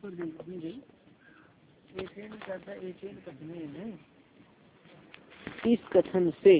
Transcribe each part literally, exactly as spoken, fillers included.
इस कथन से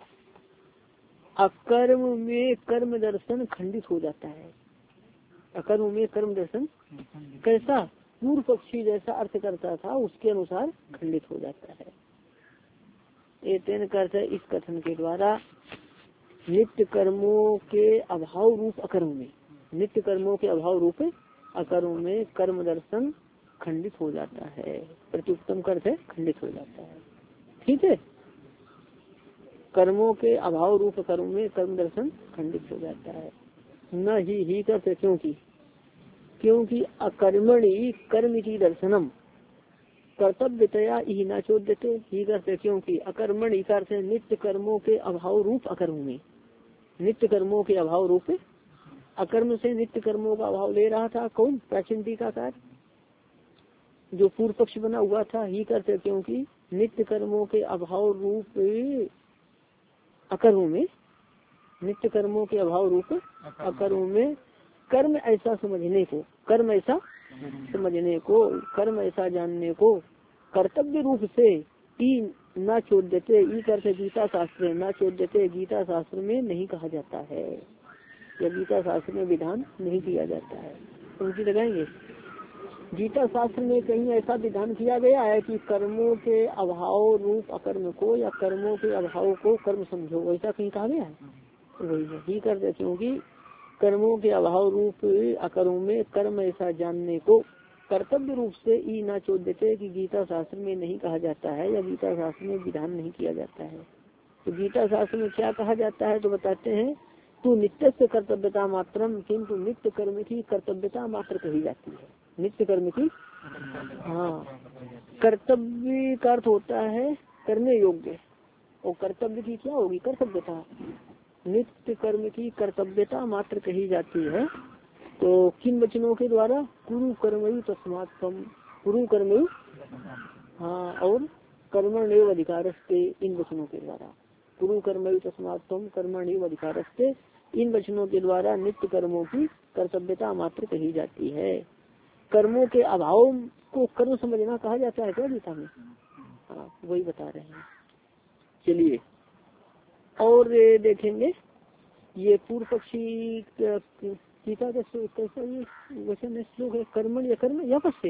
अकर्म में कर्म दर्शन खंडित हो जाता है। अकर्म में कर्म दर्शन कैसा पूर्व पक्षी जैसा अर्थ करता था उसके अनुसार खंडित हो जाता है। एतेन करते इस कथन के द्वारा नित्य कर्मों के अभाव रूप अकर्म में नित्य कर्मों के अभाव रूप अकर्म में कर्म दर्शन खंडित हो जाता है। प्रत्युत्तम करते खंडित हो जाता है। ठीक है, कर्मों के अभाव रूप कर्म में कर्म दर्शन खंडित हो जाता है। न ही ही करते क्योंकि क्योंकि अकर्मणि कर्म की दर्शनम कर्तव्यतया ही न चोद्यते ही करते क्योंकि अकर्मणि करते नित्य कर्मों के अभाव रूप अकर्म में नित्य कर्मों के अभाव रूप अकर्म से नित्य कर्मों का अभाव ले रहा था कौन प्राचीन टीकाकार जो पूर्व पक्ष बना हुआ था। ही करते क्योंकि नित्य कर्मों के अभाव रूप अकर्म में नित्य कर्मों के अभाव रूप अकर्म में कर्म ऐसा समझने को कर्म ऐसा समझने को कर्म ऐसा जानने को कर्तव्य रूप से ई न चोद्यते ई करते गीता शास्त्र न चोद्यते गीता शास्त्र में नहीं कहा जाता है या गीता शास्त्र में विधान नहीं किया जाता है। उनकी लगाएंगे गीता शास्त्र में कहीं ऐसा विधान किया गया है कि कर्मों के अभाव रूप अकर्म को या कर्मों के अभाव को कर्म समझो, वैसा कहीं कहा गया है? वही है ही करते क्योंकि कर्मों के अभाव रूप अकर्म में कर्म ऐसा जानने को कर्तव्य रूप से ई ना चोद्यते कि गीता शास्त्र में नहीं कहा जाता है या गीता शास्त्र में विधान नहीं किया जाता है। तो गीता शास्त्र में क्या कहा जाता है तो बताते हैं तू नित्य से कर्तव्यता मात्रम किंतु नित्य कर्म की कर्तव्यता मात्र कही जाती है। नित्य कर्म की हाँ कर्तव्य का अर्थ होता है करने योग्य और कर्तव्य की क्या होगी कर्तव्यता। नित्य कर्म की कर्तव्यता मात्र कही जाती है। तो किन वचनों के द्वारा कुरु कर्मयु तस्मात्म कुरु कर्मयु हाँ और कर्मण्येव अधिकारस्ते इन वचनों के द्वारा कुरु कर्मयु तस्मात्म कर्मण्येव अधिकारस्ते इन वचनों के द्वारा नित्य कर्मों की कर्तव्यता मात्र कही जाती है। कर्मों के अभाव को कर्म समझना कहा जाता है क्या गीता में? हाँ वही बता रहे हैं। चलिए और देखेंगे ये पूर्व पक्षी गीता का कैसा ये वचन है श्लोक है कर्मण या कर्म या पश्य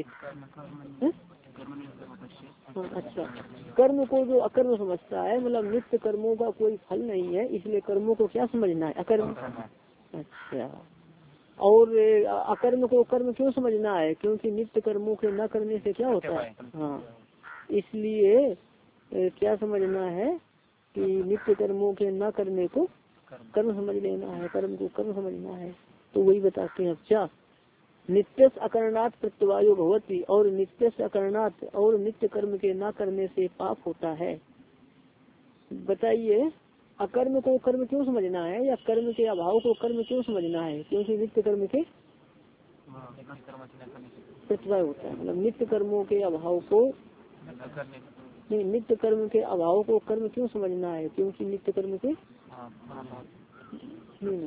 हाँ अच्छा कर्म को जो अकर्म समझता है मतलब नित्य कर्मों का कोई फल नहीं है इसलिए कर्मों को क्या समझना है अकर्म। अच्छा और अकर्म को कर्म क्यों समझना है क्योंकि नित्य कर्मों के न करने से क्या होता है हाँ इसलिए क्या समझना है कि नित्य कर्मों के न करने को कर्म समझ लेना है कर्म को कर्म समझना है। तो वही बताते हैं अच्छा नित्य अकरणात् प्रत्यवायो भवति और नित्य अकरणात् और नित्य कर्म के न करने से पाप होता है। बताइए अकर्म को कर्म क्यों समझना है या कर्म के अभाव को कर्म क्यों समझना है क्योंकि नित्य कर्म के प्रत्यवाय होता है मतलब नित्य कर्मों के अभाव को नहीं नित्य कर्म के अभाव को कर्म क्यों समझना है क्योंकि नित्य कर्म के नहीं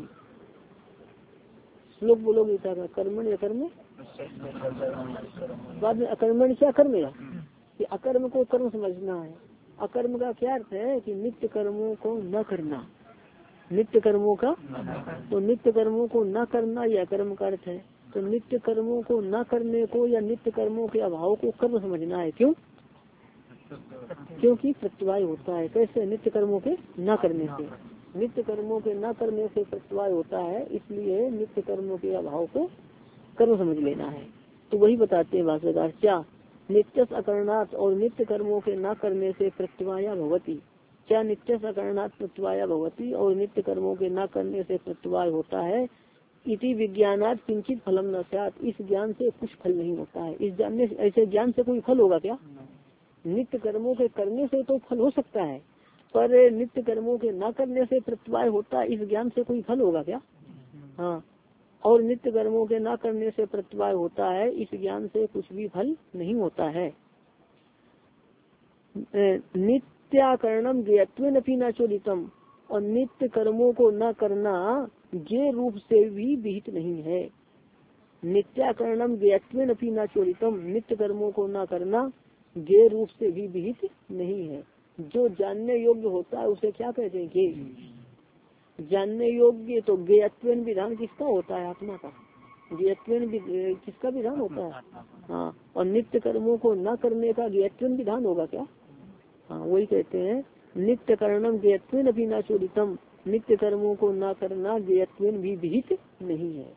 श्लोक बोलो गीता का कर्मण या कर्म बाद में अकर्मण क्या कर्म या कि अकर्म को कर्म समझना है। अकर्म का क्या अर्थ है कि नित्य कर्मों को न करना नित्य कर्मों का तो नित्य कर्मों को न करना यह कर्म का अर्थ है। तो नित्य कर्मों को न करने को या नित्य कर्मों के अभाव को कर्म समझना है क्यों क्योंकि प्रत्यवाय होता है। कैसे नित्य कर्मों के न करने से नित्य कर्मों के न करने से प्रत्यवाय होता है इसलिए नित्य कर्मों के अभाव को कर्म समझ लेना है। तो वही बताते हैं भाष्यकार क्या नित्य अकरणात् और नित्य कर्मों के न करने से प्रत्यवाया भवती क्या नित्य अकरणात् प्रत्यवाया भवती और नित्य कर्मों के न करने से प्रत्यवाय होता है। इति विज्ञानात् किंचित फलम न स्यात् इस ज्ञान से कुछ फल नहीं होता है। इस जानने ऐसे ज्ञान से कोई फल होगा क्या? नित्य कर्मों के करने से तो फल हो सकता है पर नित्य कर्मों के न करने से प्रत्यवाय होता है इस ज्ञान से कोई फल होगा क्या? हाँ और नित्य कर्मों के न करने से प्रत्यवाय होता है इस ज्ञान से कुछ भी फल नहीं होता है। नित्याकरणम ज्ञत्वेन अपि न चोदितम और नित्य कर्मों को न करना ज्ञेय रूप से भी विहित नहीं है। नित्याकरणम ज्ञत्वेन अपि न चोरितम, नित्य कर्मों को न करना ज्ञेय रूप से भी विहित नहीं है। जो जानने योग्य होता है उसे क्या कहते हैं? ज्ञेय। जानने योग्य तो ज्ञेयत्वेन विधान किसका होता है? आत्मा का। ज्ञेयत्वेन किसका विधान होता है? हाँ। और नित्य कर्मों को न करने का ज्ञेयत्वेन विधान होगा क्या? हाँ, वही कहते हैं नित्य कर्णम ज्ञेयत्वेन अपि न चोरितम, नित्य कर्मों को न करना ज्ञेयत्वेन भी विहित नहीं है।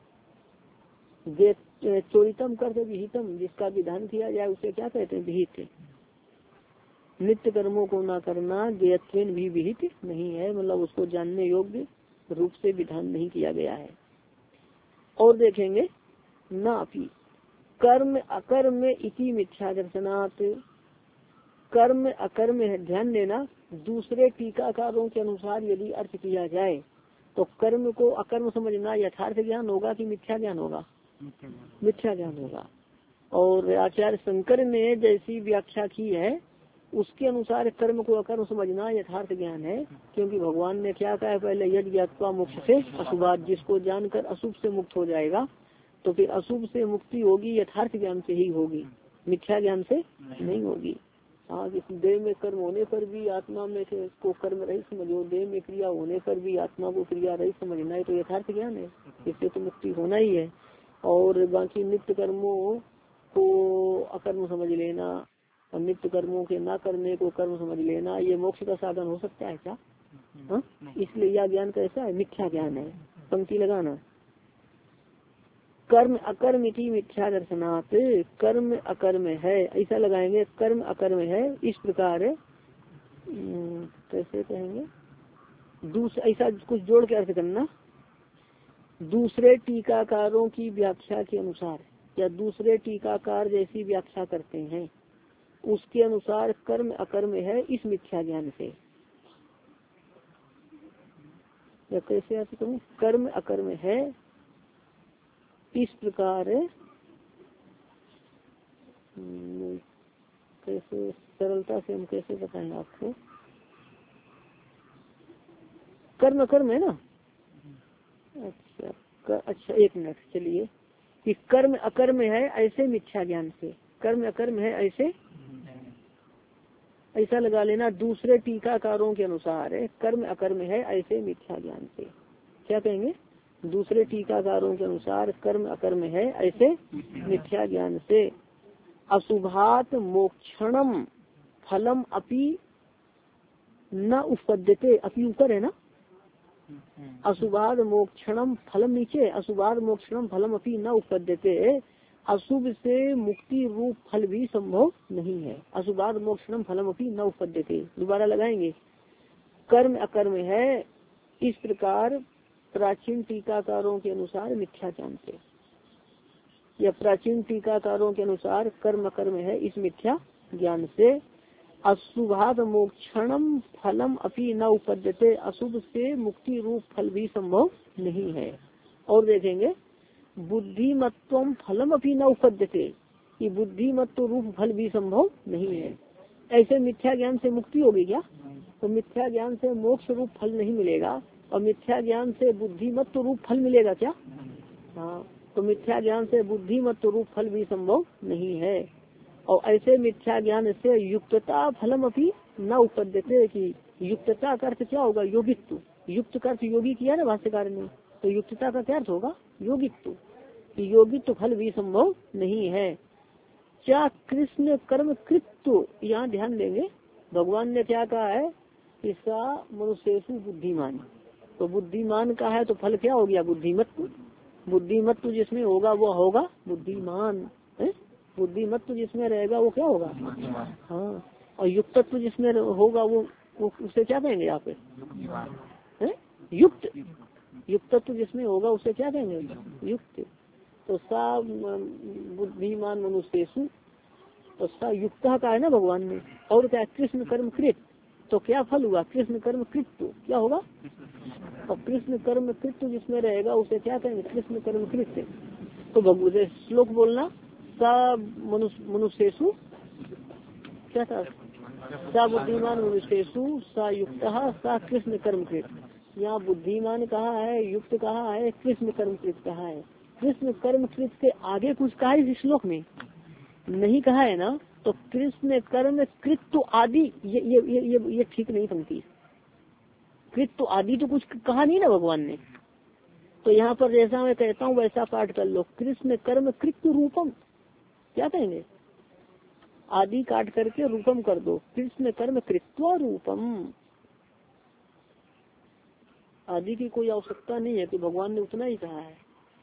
चोरितम करते विहितम, जिसका विधान किया जाए उसे क्या कहते हैं? विहित। नित्य कर्मों को न करना ज्ञेयत्वेन भी विहित नहीं है, मतलब उसको जानने योग्य रूप से विधान नहीं किया गया है। और देखेंगे नापि कर्म अकर्म इति मिथ्या दर्शनात्, कर्म अकर्म है, ध्यान देना। दूसरे टीकाकारों के अनुसार यदि अर्थ किया जाए तो कर्म को अकर्म समझना यथार्थ ज्ञान होगा कि मिथ्या ज्ञान होगा? मिथ्या ज्ञान होगा। और आचार्य शंकर ने जैसी व्याख्या की है उसके अनुसार कर्म को अकर्म समझना यथार्थ ज्ञान है, क्योंकि भगवान ने क्या कहा है? पहले यज्ञ ज्ञात्वा मोक्ष से अशुभात, जिसको जानकर अशुभ से मुक्त हो जाएगा तो फिर अशुभ से मुक्ति होगी यथार्थ ज्ञान से ही होगी, मिथ्या ज्ञान से नहीं होगी। हाँ, देह में कर्म होने पर भी आत्मा में को कर्म रहित समझो, देह में क्रिया होने पर भी आत्मा को क्रिया रहित समझना है तो यथार्थ ज्ञान है, इससे तो मुक्ति होना ही है। और बाकी नित्य कर्मों को अकर्म समझ लेना और नित्य कर्मों के ना करने को कर्म समझ लेना, ये मोक्ष का साधन हो सकता है क्या? हाँ, इसलिए यह ज्ञान कैसा है? मिथ्या ज्ञान है। पंक्ति लगाना, कर्म अकर्म इति मिथ्या दर्शनात्, कर्म अकर्म है, ऐसा लगाएंगे। कर्म अकर्म है इस प्रकार, कैसे कहेंगे? दूसरा ऐसा कुछ जोड़ के अर्थ करना। दूसरे टीकाकारों की व्याख्या के अनुसार या दूसरे टीकाकार जैसी व्याख्या करते हैं उसके अनुसार कर्म अकर्म है इस मिथ्या ज्ञान से। या कैसे अर्थ करूं? कर्म अकर्म है इस प्रकार, कैसे सरलता से हम कैसे बताएं आपको? कर्म अकर्म है ना? अच्छा कर, अच्छा एक मिनट चलिए, कि कर्म अकर्म है ऐसे मिथ्या ज्ञान से, कर्म अकर्म है ऐसे, ऐसा लगा लेना। दूसरे टीकाकारों के अनुसार कर्म अकर्म है ऐसे मिथ्या ज्ञान से। क्या कहेंगे? दूसरे टीकाकारों के अनुसार कर्म अकर्म है ऐसे मिथ्या ज्ञान से। अशुभात मोक्षणम फलम अपि न उपपद्यते, अपि ऊपर है ना? अशुभाद मोक्षणम फलम नीचे, अशुभाद मोक्षणम फलम अपि न उपपद्यते, अशुभ से मुक्ति रूप फल भी संभव नहीं है। अशुभाद मोक्षणम फलम अपि न उपपद्यते, दोबारा लगाएंगे। कर्म अकर्म है इस प्रकार प्राचीन टीकाकारों के अनुसार मिथ्या ज्ञान से, या प्राचीन टीकाकारों के अनुसार कर्म अकर्म है इस मिथ्या ज्ञान से। अशुभाद मोक्षणम फलम अपि न उपपद्यते, अशुभ से मुक्ति रूप फल भी संभव नहीं है। और देखेंगे बुद्धिमत्वम फलम अपि न उपपद्यते, कि बुद्धिमत्व रूप फल भी संभव नहीं है। ऐसे मिथ्या ज्ञान से मुक्ति होगी क्या? तो मिथ्या ज्ञान से मोक्ष रूप फल नहीं मिलेगा, और मिथ्या ज्ञान से बुद्धिमत्व रूप फल मिलेगा क्या? हाँ, तो मिथ्या ज्ञान से बुद्धिमत्व रूप फल भी संभव नहीं है। और ऐसे मिथ्या ज्ञान से युक्तता फलम अपि न उपपद्यते, कि युक्तता का अर्थ क्या होगा? योगित्व। युक्त का अर्थ योगी किया ना भाष्यकार ने, तो युक्तता का क्या अर्थ होगा? योगित्व। योगित्व फल भी संभव नहीं है। क्या कृष्ण कर्म कृत्व, यहाँ ध्यान देंगे भगवान ने क्या कहा है? इसका मनुष्येषु बुद्धिमान, तो बुद्धिमान का है तो फल क्या हो गया? बुद्धिमत्व। बुद्धिमत्व जिसमें होगा वो होगा बुद्धिमान है? बुद्धिमत्व जिसमें रहेगा वो क्या होगा? हाँ, और युक्तत्व जिसमें होगा वो, वो उसे क्या कहेंगे आप? है युक्त। युक्तत्व जिसमें होगा उसे क्या कहेंगे? युक्त। तो सा बुद्धिमान मनुष्येषु, तो सा युक्त का है ना भगवान ने। और क्या? कृष्ण कर्म कृत, तो क्या फल हुआ? कृष्ण कर्म कृत्व क्या होगा? और कृष्ण कर्म कृत्व जिसमें रहेगा उसे क्या कहेंगे? कृष्ण कर्म कृत्य। तो भगवत श्लोक बोलना, सा मनुष्येषु क्या था? सा बुद्धिमान मनुष्येषु सा युक्त सा कृष्ण कर्म कृत। यहाँ बुद्धिमान कहा है, युक्त कहा है, कृष्ण कर्म कृत कहा है। कृष्ण कर्म कृत के आगे कुछ कहा है इस श्लोक में? नहीं कहा है ना। तो कृष्ण कर्म कृत तो आदि ये ये ये ये, ये ठीक नहीं पंक्ति। कृत तो आदि तो कुछ कहा नहीं ना भगवान ने। तो यहाँ पर जैसा मैं कहता हूँ वैसा पाठ कर लो। कृष्ण कर्म कृत रूपम, क्या कहेंगे? आदि काट करके रूपम कर दो। कृष्ण कर्म कृत्वा रूपम। आदि की कोई आवश्यकता नहीं है कि भगवान ने उतना ही कहा है।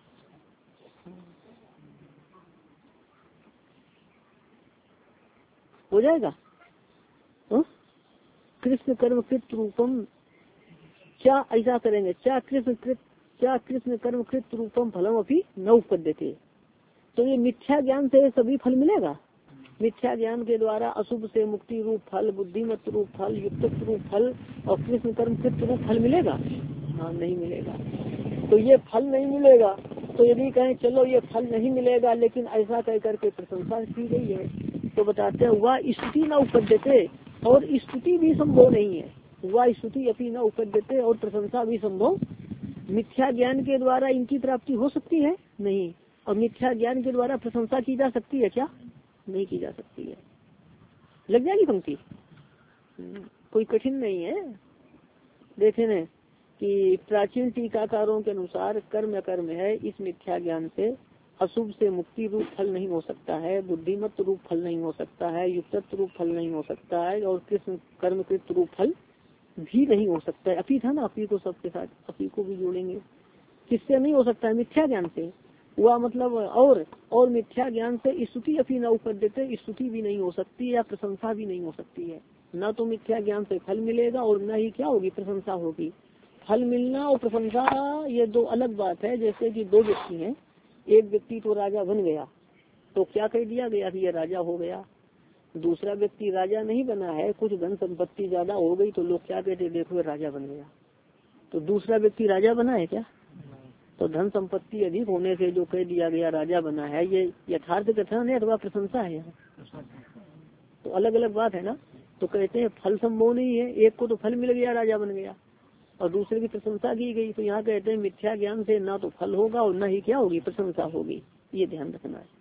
हो जाएगा। हा? कृष्ण कर्म कृत रूपम क्या ऐसा करेंगे? क्या कृष्ण कृत क्या कृष्ण कर्म कृत रूपम फलम अभी न उपपद्यते। तो ये मिथ्या ज्ञान से सभी फल मिलेगा। मिथ्या ज्ञान के द्वारा अशुभ से मुक्ति रूप फल, बुद्धिमत रूप फल, युक्त रूप फल और कृष्ण कर्म कृत रूप फल मिलेगा? हाँ, नहीं मिलेगा। तो ये फल नहीं मिलेगा। तो यदि कहें चलो ये फल नहीं मिलेगा, लेकिन ऐसा कह करके प्रशंसा की गई है, तो बताते हैं वह स्तुति न उपद्यते, और स्तुति भी संभव नहीं है। वह स्तुति अपनी न उपद्यते और प्रशंसा भी संभव। मिथ्या ज्ञान के द्वारा इनकी प्राप्ति हो सकती है? नहीं। और मिथ्या ज्ञान के द्वारा प्रशंसा की जा सकती है क्या? नहीं की जा सकती है। लग जाएगी पंक्ति, कोई कठिन नहीं है। देखे न कि प्राचीन टीकाकारों के अनुसार कर्म अकर्म है, इस मिथ्या ज्ञान से अशुभ से मुक्ति रूप फल नहीं हो सकता है, बुद्धिमत रूप फल नहीं हो सकता है, युक्तत्व रूप फल नहीं हो सकता है, और कृष्ण कर्म कृत रूप फल भी नहीं हो सकता है। अपी था ना, अपी को सबके साथ अपी को भी जोड़ेंगे। किससे नहीं हो सकता है? मिथ्या ज्ञान से। वह मतलब और और मिथ्या ज्ञान से स्तुति अपनी न उपद्यते, स्तुति भी नहीं हो सकती या प्रशंसा भी नहीं हो सकती है। न तो मिथ्या ज्ञान से फल मिलेगा और न ही क्या होगी, प्रशंसा होगी। फल मिलना और प्रशंसा ये दो अलग बात है। जैसे कि दो व्यक्ति हैं, एक व्यक्ति तो राजा बन गया, तो क्या कह दिया गया कि ये राजा हो गया। दूसरा व्यक्ति राजा नहीं बना है, कुछ धन संपत्ति ज्यादा हो गई, तो लोग क्या कहते, देखो राजा बन गया। तो दूसरा व्यक्ति राजा बना है क्या? तो धन संपत्ति अधिक होने से जो कह दिया गया राजा बना है, ये यथार्थ कथन है अथवा प्रशंसा है? तो अलग अलग बात है ना। तो कहते हैं फल संभव नहीं है। एक को तो फल मिल गया, राजा बन गया, और दूसरे की प्रशंसा की गई। तो यहाँ कहते हैं मिथ्या ज्ञान से ना तो फल होगा और न ही क्या होगी, प्रशंसा होगी। ये ध्यान रखना है।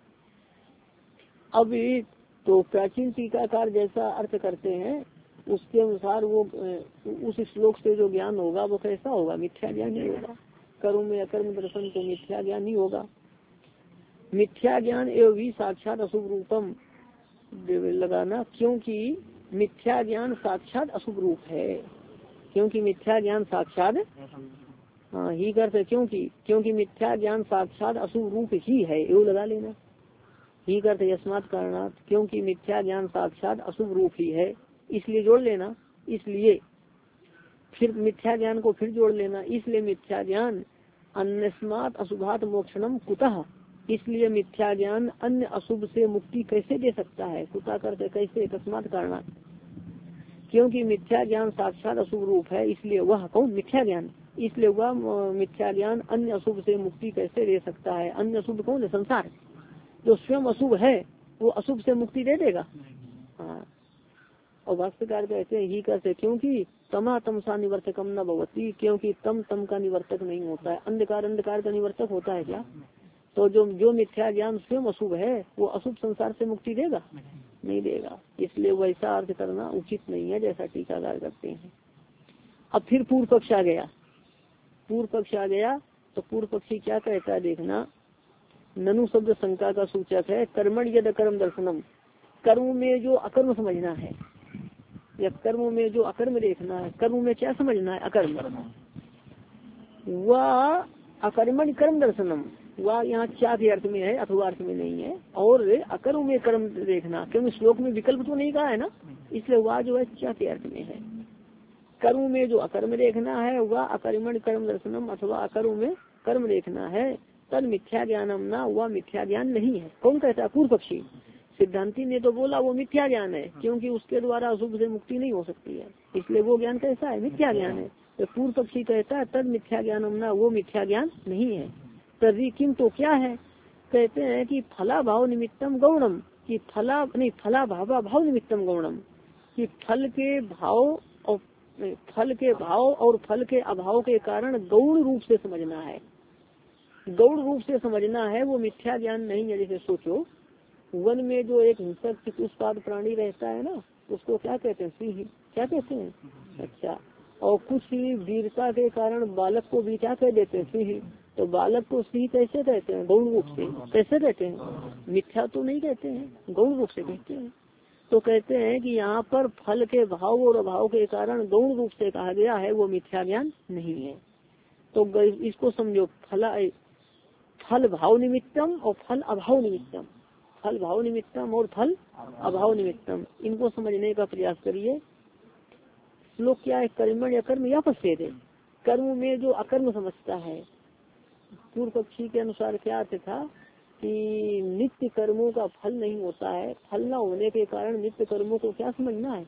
अब तो प्राचीन टीकाकार जैसा अर्थ करते हैं, उसके अनुसार वो उस श्लोक से जो ज्ञान होगा वो कैसा होगा? मिथ्या ज्ञान ही होगा। कर्म में अकर्म दर्शन तो मिथ्या ज्ञान ही होगा। मिथ्या ज्ञान एवं भी साक्षात अशुभ रूपम लगाना, क्योंकि मिथ्या ज्ञान साक्षात अशुभ रूप है। क्योंकि मिथ्या ज्ञान साक्षात, हाँ ही करते, क्योंकि क्योंकि मिथ्या ज्ञान साक्षात अशुभ रूप ही है, एवं लगा लेना। ही करते यस्मात् कारणात्, क्योंकि मिथ्या ज्ञान साक्षात अशुभ रूप ही है, इसलिए जोड़ लेना। इसलिए फिर मिथ्या ज्ञान को फिर जोड़ लेना। इसलिए मिथ्या ज्ञान अन्यस्मात् अशुभात् मोक्षणम कुतः, इसलिए मिथ्या ज्ञान अन्य अशुभ से मुक्ति कैसे दे सकता है? कुतः करते कैसे, तस्मात् कारणात्, क्योंकि मिथ्या ज्ञान साक्षात अशुभ रूप है, इसलिए वह कौन? मिथ्या ज्ञान। इसलिए वह मिथ्या ज्ञान अन्य अशुभ से मुक्ति कैसे दे सकता है? अन्य अशुभ कौन है? संसार। जो स्वयं अशुभ है वो अशुभ से मुक्ति दे देगा? हाँ। और भाष्यकार कहते हैं ही करते, क्योंकि तमा तमसा निवर्तकम न भवती, क्योंकि तम तम का निवर्तक नहीं होता है। अंधकार अंधकार का निवर्तक होता है क्या? तो जो जो मिथ्या ज्ञान स्वयं अशुभ है वो अशुभ संसार से मुक्ति देगा? नहीं देगा। इसलिए वैसा अर्थ करना उचित नहीं है जैसा टीकाकार करते हैं। अब फिर पूर्व पक्ष आ गया। पूर्व पक्ष आ गया तो पूर्व पक्षी क्या कहता है देखना। ननु शब्द शंका का सूचक है। कर्मण यद अकर्म दर्शनम, कर्म में जो अकर्म समझना है या कर्म में जो अकर्म देखना है। कर्म में क्या समझना है? अकर्म। वह अकर्मण कर्म दर्शनम, वह यहाँ क्या के अर्थ में है, अथवा अर्थ में नहीं है। और अकर्म में कर्म देखना, क्योंकि श्लोक में विकल्प तो नहीं कहा है ना, इसलिए वह जो है क्या के अर्थ में है। कर्म में जो अकर्म देखना है वह अकर्मण कर्म दर्शनम, अथवा अकर्म में कर्म देखना है। तद मिथ्या ज्ञानम ना, वह मिथ्या ज्ञान नहीं है। कौन कहता है? पूर्व पक्षी। सिद्धांति ने तो बोला वो मिथ्या ज्ञान है, क्योंकि उसके द्वारा अशुभ से मुक्ति नहीं हो सकती है, इसलिए वो ज्ञान कैसा है? मिथ्या ज्ञान है। तो पूर्व पक्षी कहता है तद मिथ्या ज्ञानम ना, वो मिथ्या ज्ञान नहीं है। तभी किम तो क्या है? कहते हैं कि फला भाव निमित्तम गौणम, कि फला नहीं फला भावा भाव निमित्तम गौणम, कि फल के भाव और फल के भाव और फल के अभाव के कारण गौण रूप से समझना है। गौड़ रूप से समझना है वो मिथ्या ज्ञान नहीं है। जैसे सोचो वन में जो एक हिंसक चतुष्पाद प्राणी रहता है ना, उसको क्या कहते हैं? सिंह। क्या कहते हैं? अच्छा, और कुछ ही वीरता के कारण बालक को भी क्या कह देते हैं? सिंह। तो बालक को सिंह कैसे कहते हैं? गौड़ रूप से। कैसे कहते हैं? मिथ्या तो नहीं कहते हैं, गौड़ रूप से कहते हैं। तो कहते हैं कि यहाँ पर फल के भाव और अभाव के कारण गौड़ रूप से कहा गया है, वो मिथ्या ज्ञान नहीं है। तो इसको समझो, फल फल भाव निमित्तम और फल अभाव निमित्तम, फल भाव निमित्तम और फल अभाव निमित्तम, इनको समझने का प्रयास करिए। श्लोक क्या है? कर्मण या कर्म या पश्चेद है। कर्म में जो अकर्म समझता है, पूर्व पक्षी के अनुसार क्या अर्थ था कि नित्य कर्मों का फल नहीं होता है, फल न होने के कारण नित्य कर्मों को क्या समझना है?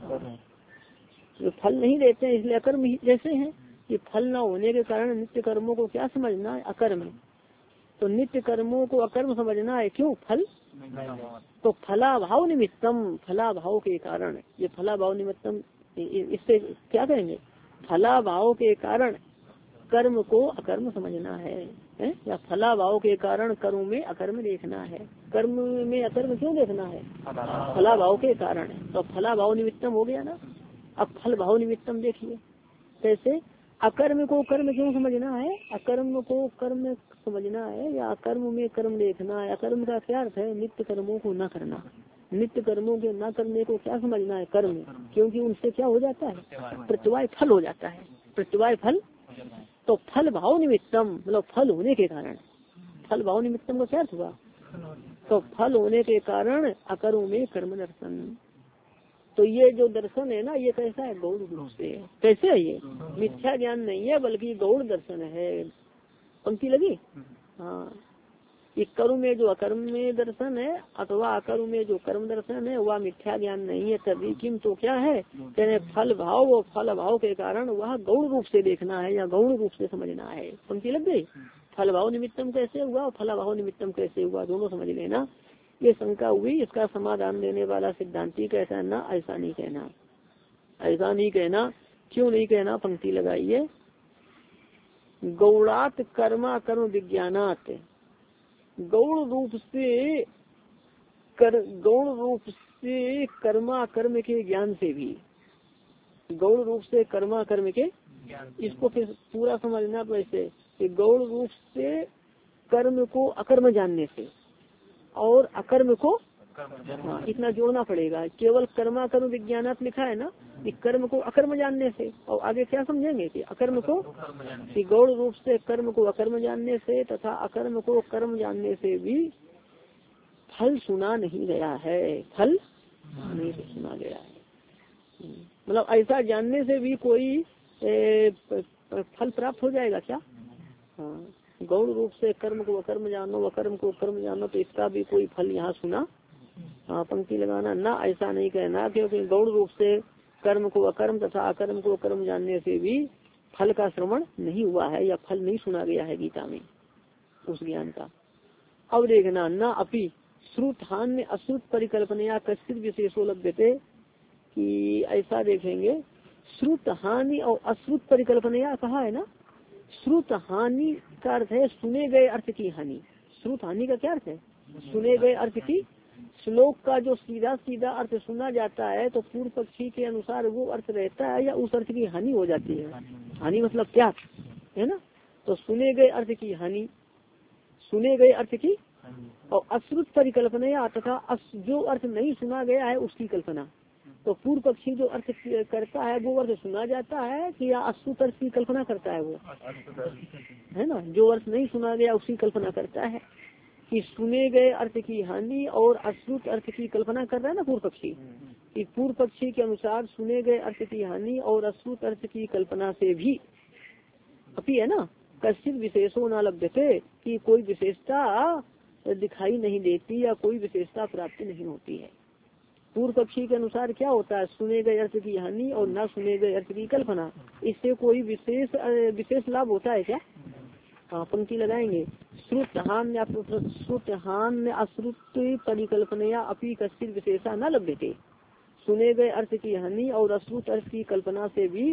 जो फल नहीं देते हैं इसलिए अकर्म जैसे हैं, कि फल न होने के कारण नित्य कर्मों को क्या समझना है? अकर्म। तो नित्य कर्मों को अकर्म समझना है, क्यों? फल। तो फलाभाव निमित्तम, फलाभाव के कारण, ये फलाभाव निमित्तम, इससे क्या करेंगे? फलाभाव के कारण कर्म को अकर्म समझना है, है? या फलाभाव के कारण कर्म में अकर्म देखना है। कर्म में अकर्म क्यों देखना है? फलाभाव के कारण। तो फलाभाव निमित्तम हो गया ना। अब फल भाव निमित्तम देखिए कैसे। अकर्म को कर्म क्यों समझना है? अकर्म को कर्म समझना है या अकर्म में कर्म देखना है। अकर्म का क्या अर्थ है? नित्य कर्मों को न करना। नित्य कर्मों के न करने को क्या समझना है? कर्म। क्योंकि उनसे क्या हो जाता है? प्रत्यवाय फल हो जाता है, प्रत्यवाय फल। तो फल भाव निमित्तम मतलब फल होने के कारण, फल भाव निमित्तम का क्या अर्थ हुआ? तो फल होने के कारण अकर्म में कर्म दर्शन। तो ये जो दर्शन है ना, ये कैसा है? गौड़ रूप से। कैसे है ये? मिथ्या ज्ञान नहीं है बल्कि गौड़ दर्शन है। पंक्ति लगी? हाँ, ये कर्म में जो अकर्म में दर्शन है अथवा अकर्म में जो कर्म दर्शन है वह मिथ्या ज्ञान नहीं है। तभी किम तो क्या है? कहने फल भाव और फल भाव के कारण वह गौड़ रूप से देखना है या गौड़ रूप से समझना है। पंक्ति लग गई? फल भाव निमित्तम कैसे हुआ और फल भाव निमित्तम कैसे हुआ, दोनों समझ लेना। ये शंका हुई, इसका समाधान देने वाला सिद्धांती कहता है ना, ऐसा नहीं कहना, ऐसा नहीं कहना। क्यों नहीं कहना? पंक्ति लगाइए। गौड़ात कर्मा कर्म विज्ञानात, गौड़ रूप से कर गौड़ रूप से कर्मा कर्म के ज्ञान से भी, गौड़ रूप से कर्मा कर्म के, इसको फिर पूरा समझना वैसे कि गौड़ रूप से कर्म को अकर्म जानने से और अकर्म को, हाँ इतना जोड़ना पड़ेगा। केवल कर्मा कर्म विज्ञानात लिखा है ना, कि कर्म को अकर्म जानने से, और आगे क्या समझेंगे कि अकर्म को, कि गौड़ रूप से कर्म को अकर्म जानने से तथा अकर्म को कर्म जानने से भी फल सुना नहीं गया है, फल नहीं सुना गया है। मतलब ऐसा जानने से भी कोई ए, फल प्राप्त हो जाएगा क्या? हाँ, गौड़ रूप से कर्म को अकर्म जानो, अकर्म को कर्म जानो, तो इसका भी कोई फल यहाँ सुना। हाँ, पंक्ति लगाना ना, ऐसा नहीं कहना, क्योंकि गौड़ रूप से कर्म को अकर्म तथा अकर्म को कर्म जानने से भी फल का श्रवण नहीं हुआ है या फल नहीं सुना गया है गीता में उस ज्ञान का। अब देखना, न अपि श्रुत हान्य अश्रुत परिकल्पना कश्चित विशेषो लभ्यते, कि ऐसा देखेंगे श्रुत हानि और अश्रुत परिकल्पना कहा है ना। श्रुत हानि का अर्थ है सुने गए अर्थ की हानि। श्रुत हानि का क्या अर्थ है? सुने गए अर्थ की। श्लोक का जो सीधा सीधा अर्थ सुना जाता है तो पूर्व पक्षी के अनुसार वो अर्थ रहता है या उस अर्थ की हानि हो जाती है? हानि मतलब क्या है ना। तो सुने गए अर्थ की हानि, सुने गए अर्थ की, और अश्रुत परिकल्पना तथा जो अर्थ नहीं सुना गया है उसकी कल्पना। तो पूर्व पक्षी जो अर्थ करता है वो अर्थ सुना जाता है कि या अश्रुत अर्थ की कल्पना करता है, वो है ना। जो अर्थ नहीं सुना गया उसकी कल्पना करता है, कि सुने गए अर्थ की हानि और अश्रुत अर्थ की कल्पना कर रहा है ना पूर्व पक्षी। कि पूर्व पक्षी के अनुसार सुने गए अर्थ की हानि और अश्रुत अर्थ की कल्पना से भी अपी है ना कश्चित विशेषो न लभ्यते, कि कोई विशेषता दिखाई नहीं देती या कोई विशेषता प्राप्ति नहीं होती है। पूर्व पक्षी के अनुसार क्या होता है? सुने गए अर्थ की हानि और न सुने गए अर्थ की कल्पना, इससे कोई विशेष विशेष लाभ होता है क्या? हाँ, पंक्ति लगाएंगे। श्रुत हान्य श्रुत हान्य अश्रुत परिकल्पना अपि कश्चित विशेषा न लभ्यते, सुने गए अर्थ की हानि और अश्रुत अर्थ की कल्पना से भी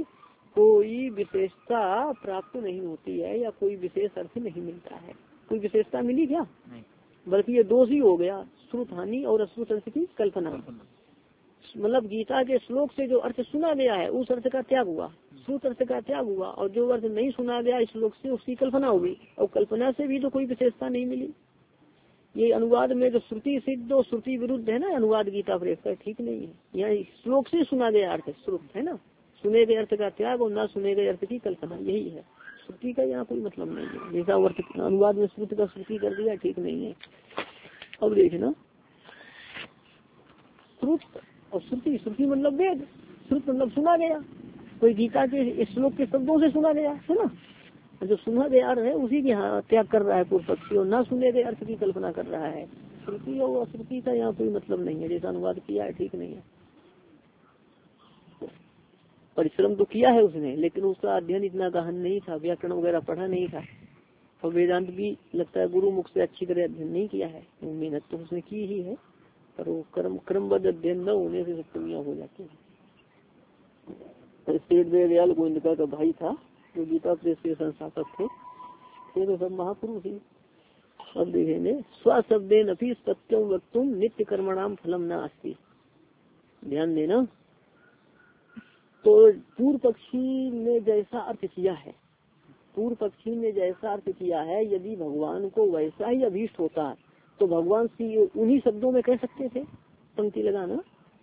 कोई विशेषता प्राप्त नहीं होती है या कोई विशेष अर्थ नहीं मिलता है। कोई विशेषता मिली क्या? नहीं, बल्कि ये दोष ही हो गया, श्रुत हानि और अश्रुत अर्थ की कल्पना। मतलब गीता के श्लोक से जो अर्थ सुना गया है उस अर्थ का त्याग हुआ, श्रुत अर्थ का त्याग हुआ, और जो अर्थ नहीं सुना गया इस श्लोक से उसकी कल्पना हुई, और कल्पना से भी तो कोई विशेषता नहीं मिली। ये अनुवाद में जो श्रुति सिद्ध और श्रुति विरुद्ध है ना, अनुवाद गीता प्रेस का ठीक नहीं है। यहाँ श्लोक से सुना गया अर्थ श्रुत है ना, सुने गए अर्थ का त्याग और ना सुने गए अर्थ की कल्पना, यही है। श्रुति का यहाँ कोई मतलब नहीं है, जैसा अर्थ अनुवाद में श्रुति का श्रुति कर दिया ठीक नहीं है। अब देखना श्रुत और श्रुति, श्रुति मतलब वेद, श्रुत मतलब सुना गया, कोई गीता के श्लोक के शब्दों से सुना गया है ना, जो सुना गया अर्थ है उसी की यहाँ त्याग कर रहा है पूर्व पक्षी, और ना सुने गए अर्थ की कल्पना कर रहा है। श्रुति और अश्रुति का यहाँ कोई मतलब नहीं है, जैसा अनुवाद किया है ठीक नहीं है। परिश्रम तो किया है उसने, लेकिन उसका अध्ययन इतना गहन नहीं था, व्याकरण वगैरह पढ़ा नहीं था, और वेदांत भी लगता है गुरु मुख से अच्छी तरह अध्ययन नहीं किया है। मेहनत तो उसने की ही है, पर वो कर्म क्रमबद्ध अध्ययन न होने से सब कमियां हो जाती है। स्टेट दयाल गोविंदका का भाई था जो गीता प्रेस के संस्थापक थे, ये तो सब महापुरुष ही। अब देखेंगे स्वशब्देन अपि सत्यम वक्तुम नित्य कर्मणाम फलम न अस्ति। ध्यान देना, तो पूर्व पक्षी ने जैसा अर्थ किया है, पूर्व पक्षी ने जैसा अर्थ किया है, यदि भगवान को वैसा ही अभीष्ट होता तो भगवान से उन्हीं शब्दों में कह सकते थे, पंक्ति लगाना,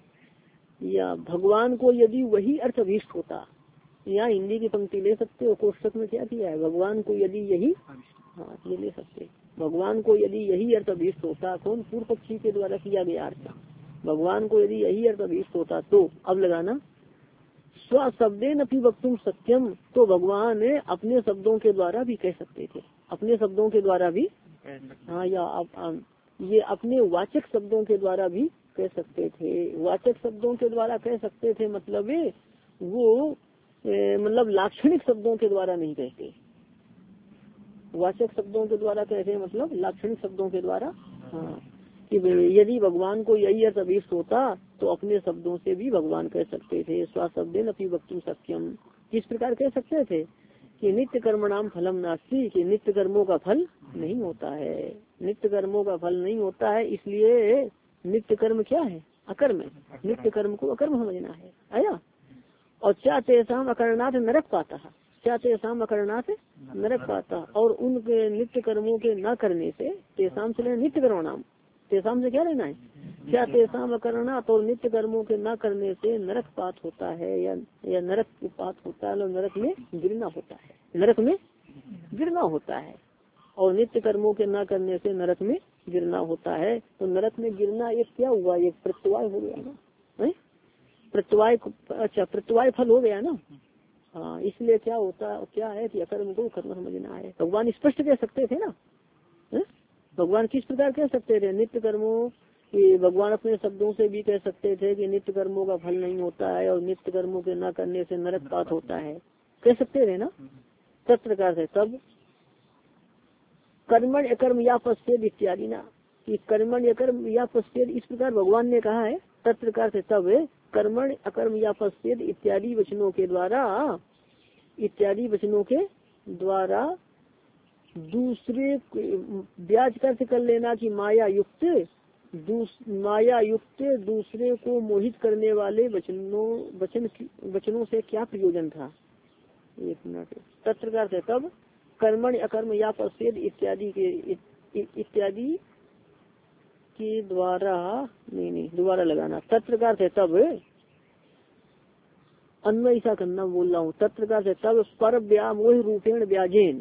या भगवान को यदि वही अर्थ अभीष्ट होता, यहाँ हिंदी की पंक्ति ले सकते हो, कोष्टक में क्या किया है, भगवान को यदि यही, हाँ ये ले सकते, भगवान को यदि यही अर्थ अभीष्ट होता, कौन पूर्व पक्षी के द्वारा किया गया अर्थ, भगवान को यदि यही अर्थ अभीष्ट होता तो अब लगाना स्वशब्देन अपि वक्तुम सत्यम, तो भगवान अपने शब्दों के द्वारा भी कह सकते थे, अपने शब्दों के द्वारा भी, हाँ या आप ये अपने वाचक शब्दों के द्वारा भी कह सकते थे। वाचक शब्दों के द्वारा कह सकते थे मतलब वो ए, मतलब लाक्षणिक शब्दों के द्वारा नहीं कहते, वाचक शब्दों के द्वारा कहते मतलब लाक्षणिक शब्दों के द्वारा, हाँ कि यदि भगवान को यही अर्थ अभीष्ट होता तो अपने शब्दों से भी भगवान कह सकते थे। स्वशब्देन अपि वक्तुम सत्यम, किस प्रकार कह सकते थे कि नित्य कर्मणाम फलम नास्ति, कि नित्य कर्मों का फल नहीं होता है, नित्य कर्मों का फल नहीं होता है, इसलिए नित्य कर्म क्या है, अकर्म है, नित्य कर्म को अकर्म समझना है, आया। और क्या तेसाम अकरणात नरक पाता, क्या तेसाम अकरणात नरक पाता, और उनके नित्य कर्मों के न करने से, तेसाम से नित्य कर्मणाम, तेसाम से क्या लेना है, क्या तेसाम अकरणात, और नित्य कर्मों के न करने से नरक पात होता है, या या नरक पात होता है, नरक में गिरना होता है, नरक में गिरना होता है, और नित्य कर्मों के न करने से नरक में गिरना होता है। तो नरक में गिरना एक क्या हुआ, एक प्रत्यवाय हो गया ना, प्रत्यवाय, अच्छा प्रत्यवाय फल हो गया ना, हाँ इसलिए क्या होता क्या है कि अकर्म को कर्म समझना है। भगवान स्पष्ट कह सकते थे ना, है? भगवान किस प्रकार कह सकते थे, नित्य कर्मों कि भगवान अपने शब्दों से भी कह सकते थे कि नित्य कर्मों का फल नहीं होता है और नित्य कर्मों के न करने से नरक पात होता है, कह सकते थे ना। तब प्रकार से तब कर्मण अकर्म या पश्चेद इत्यादि ना, कि कर्मण अकर्म या पश्चेद इस प्रकार भगवान ने कहा है, तब प्रकार से तब कर्मण अकर्म या पश्चेद इत्यादि वचनों के द्वारा, इत्यादि वचनों के द्वारा दूसरे ब्याज कर्थ कर लेना कि माया युक्त, माया युक्त दूसरे को मोहित करने वाले वचनों वचन वचनों से क्या प्रयोजन था। एक मिनट, तत्प्रकार से तब कर्मण अकर्म या पश्चेद इत्यादि के इत्यादि के द्वारा, नहीं नहीं दोबारा लगाना, तत्प्रकार से तब अन्वय ऐसा करना बोल रहा हूँ, तत्प्रकार से तब पर व्यामोह रूपेण व्याजेन,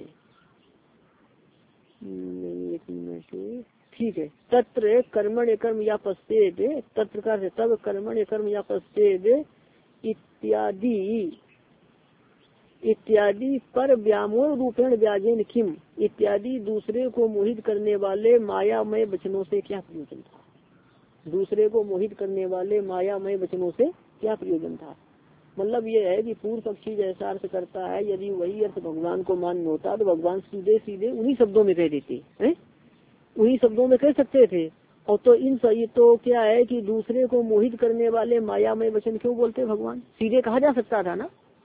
एक मिनट ठीक है, तत्र कर्मण कर्म या पश्चेद, तत्प्रकार से तब कर्मण कर्म या पश्चेद इत्यादि इत्यादि पर व्यामोह रूपेण व्याजेन किम, इत्यादि दूसरे को मोहित करने वाले मायामय वचनों से क्या प्रयोजन था, दूसरे को मोहित करने वाले मायामय वचनों से क्या प्रयोजन था। मतलब ये है कि पूर्व पक्षी जैसा अर्थ करता है, यदि वही अर्थ भगवान को मान्य होता तो भगवान सीधे सीधे उन्हीं शब्दों में कह देते हैं, उन्हीं शब्दों में कह सकते थे। और तो इन सही तो क्या है कि दूसरे को मोहित करने वाले मायामय वचन क्यों बोलते भगवान, सीधे कहा जा सकता था ना,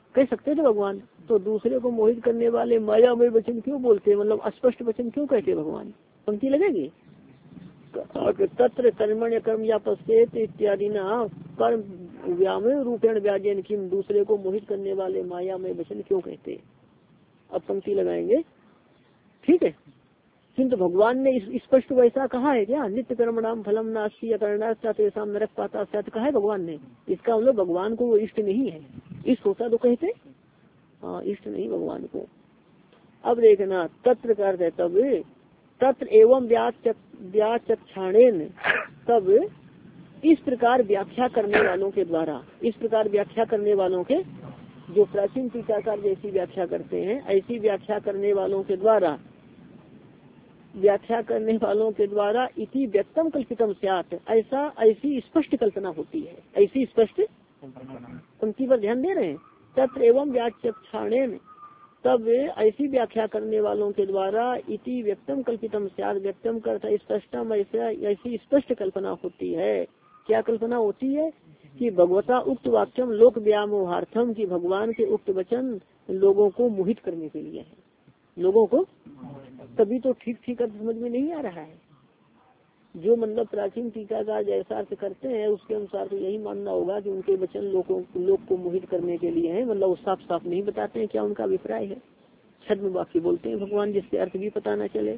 कह सकते थे भगवान, तो दूसरे को मोहित करने वाले मायामय वचन क्यों बोलते हैं, मतलब अस्पष्ट वचन क्यों कहते भगवान। पंक्ति लगेगी, तत्र कर्मण्य कर्म या पश्चेत इत्यादि ना कर्म व्यामय रूपेण व्याजेन किम, दूसरे को मोहित करने वाले मायामय वचन क्यों कहते। अब पंक्ति लगाएंगे, ठीक है। किंतु भगवान ने इस स्पष्ट वैसा कहा है क्या, नित्य कर्म नाम फलम नास्ति अकरणास्ता नरक पाता कहा है भगवान ने। इसका मतलब भगवान को वो इष्ट नहीं है, इष्ट होता तो कहते, हाँ इष्ट नहीं भगवान को। अब देखना तत्र का अर्थ है तब, तत्र एवं व्याचक्षाणेन, तब इस प्रकार व्याख्या करने वालों के द्वारा, इस प्रकार व्याख्या करने वालों के, जो प्राचीन टीकाकार जैसी व्याख्या करते हैं ऐसी व्याख्या करने वालों के द्वारा, व्याख्या करने वालों के द्वारा इति व्यक्तम कल्पितम स्यात्, ऐसा ऐसी स्पष्ट कल्पना होती है, ऐसी स्पष्ट पंक्ति पर ध्यान दे रहे हैं। तत्र एवं व्याचक्षाणेन, तब ऐसी व्याख्या करने वालों के द्वारा इति व्यक्तम कल्पितम स्यात्, व्यक्तम करता स्पष्टम, ऐसा ऐसी स्पष्ट कल्पना होती है। क्या कल्पना होती है कि भगवता उक्त वाक्यम लोक व्यामोहार्थम, की भगवान के उक्त वचन लोगों को मोहित करने के लिए है, लोगों को, तभी तो ठीक ठीक अर्थ समझ में नहीं आ रहा है। जो मतलब प्राचीन टीकाकार जैसा अर्थ करते हैं उसके अनुसार तो यही मानना होगा कि उनके वचन लोगों लोग को मोहित करने के लिए है, मतलब वो साफ साफ नहीं बताते हैं क्या उनका अभिप्राय है, छद्म वाक्य बोलते हैं भगवान जिससे अर्थ भी पता न चले।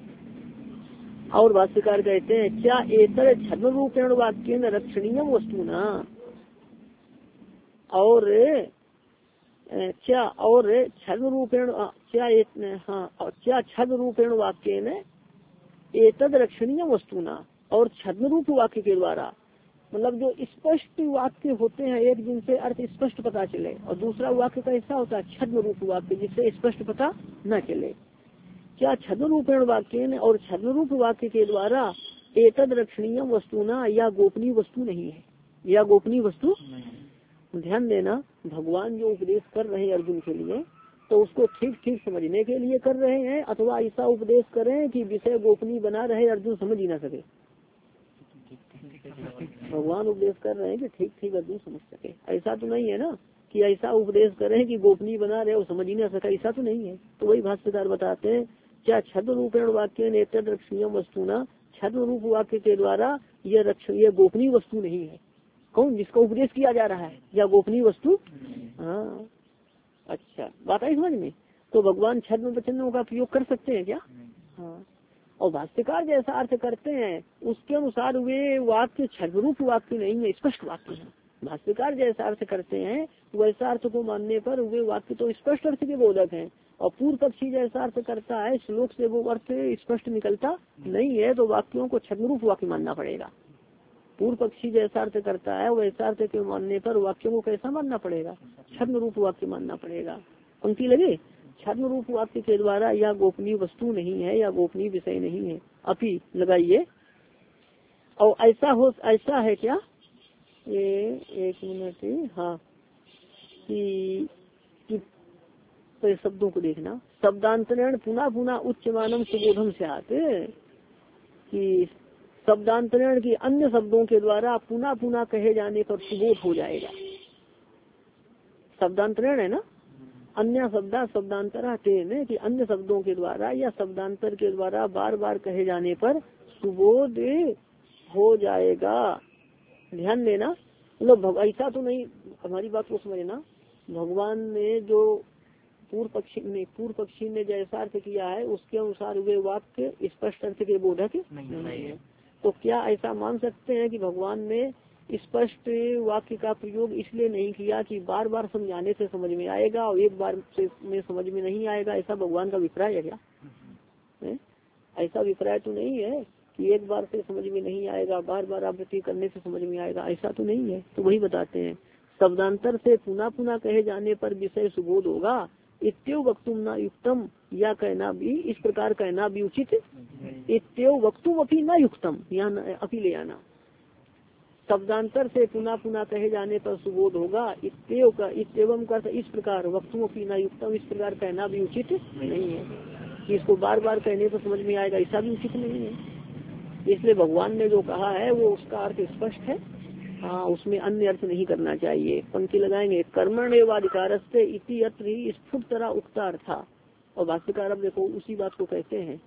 और भाष्यकार कहते हैं क्या एतर छद्म रूपेण वाक्य न रक्षणीय वस्तु न, और क्या और छद्म रूपेण क्या हाँ क्या छद्म रूपेण वाक्य न एतद रक्षणीय वस्तु न, और छद्म रूप वाक्य के द्वारा, मतलब जो स्पष्ट वाक्य होते हैं एक जिनसे अर्थ स्पष्ट पता चले, और दूसरा वाक्य का ऐसा होता है छद्म रूप वाक्य जिससे स्पष्ट पता न चले। क्या छद्म रूपेण वाक्य न, और छद्म रूप वाक्य के द्वारा एतद रक्षणीय वस्तु न, या गोपनीय वस्तु नहीं है, या गोपनीय वस्तु। ध्यान देना, भगवान जो उपदेश कर रहे हैं अर्जुन के लिए तो उसको ठीक ठीक समझने के लिए कर रहे हैं, अथवा ऐसा उपदेश करें कि विषय गोपनीय बना रहे अर्जुन समझ ही ना सके। भगवान उपदेश कर रहे हैं कि ठीक ठीक अर्जुन समझ सके, ऐसा तो नहीं है ना कि ऐसा उपदेश करें कि गोपनीय बना रहे और समझ ही ना सके, ऐसा तो नहीं है। तो वही भाष्यकार बताते हैं क्या छद्म रूपेण वाक्य नेतद रक्षणीय वस्तु न, छद्म रूप वाक्य के द्वारा यह रक्ष ये गोपनीय वस्तु नहीं है। कौन, जिसका उपदेश किया जा रहा है, या गोपनीय वस्तु। हाँ अच्छा, बात आई समझ में। तो भगवान छद्म वचनों का प्रयोग कर सकते हैं क्या। हाँ, और भाष्यकार जैसा अर्थ करते हैं उसके अनुसार वे वाक्य छद्म रूप वाक्य नहीं है, स्पष्ट वाक्य है। भाष्यकार जैसा अर्थ करते हैं वैसा अर्थ को मानने पर वे वाक्य तो स्पष्ट अर्थ के बोधक हैं, और पूर्व पक्षी जैसा अर्थ करता है श्लोक से वो अर्थ स्पष्ट निकलता नहीं है, तो वाक्यों को छद्म रूप वाक्य मानना पड़ेगा। पूर्व पक्षी जैसा अर्थ करता है वैसा अर्थ के मानने पर वाक्यों को कैसा मानना पड़ेगा, छद्म रूप वाक्य मानना पड़ेगा। पंक्ति लगे, छद्म रूप वाक्य के द्वारा या गोपनीय वस्तु नहीं है, या गोपनीय विषय नहीं है। अभी लगाइए, और ऐसा हो ऐसा है क्या, ये एक मिनट, हाँ कि, कि तो शब्दों को देखना, शब्दांतरण पुनः पुनः उच्चमानम सुबोधम से आते, कि शब्दांतरण की अन्य शब्दों के द्वारा पुनः पुनः कहे जाने पर सुबोध हो जाएगा। शब्दांतरण है ना, अन्य शब्दा शब्दांतरा तेन, कि अन्य शब्दों के द्वारा या शब्दांतर के द्वारा बार बार कहे जाने पर सुबोध हो जाएगा। ध्यान देना, मतलब ऐसा तो नहीं, हमारी बात को समझना, भगवान ने जो पूर्व पक्षी ने पूर्व पक्षी ने जैसा अर्थ किया है उसके अनुसार वे वाक्य स्पष्ट अर्थ के बोधक नहीं, नहीं है। तो क्या ऐसा मान सकते हैं कि भगवान ने स्पष्ट वाक्य का प्रयोग इसलिए नहीं किया कि बार बार समझाने से समझ में आएगा और एक बार से में समझ में नहीं आएगा, ऐसा भगवान का अभिप्राय है क्या। है? ऐसा अभिप्राय तो नहीं है कि एक बार से समझ में नहीं आएगा, बार बार आवृत्ति करने से समझ में आएगा, ऐसा तो नहीं है। तो वही बताते हैं शब्दांतर से पुनः पुनः कहे जाने पर विषय सुबोध होगा, इत्यो वक्तुम न युक्तम, या कहना भी इस प्रकार कहना भी उचित, इत्यो वक्तुम अपनी न युक्तम, यहाँ अपी ले आना, शब्दांतर से पुनः पुनः कहे जाने पर सुबोध होगा, इत्यो का इत्यवम का इस प्रकार, वक्तुम अपनी न युक्तम इस प्रकार कहना भी उचित नहीं है, कि इसको बार बार कहने पर समझ में आएगा, ऐसा भी उचित नहीं है। इसलिए भगवान ने जो कहा है वो उसका अर्थ स्पष्ट है, हाँ, उसमें अन्य अर्थ नहीं करना चाहिए। पंक्ति लगाएंगे, कर्मण एवाधिकारस्ते इति अत्र ही स्फुटतरा उक्ता अर्था। और भाष्यकार अब देखो उसी बात को कहते हैं,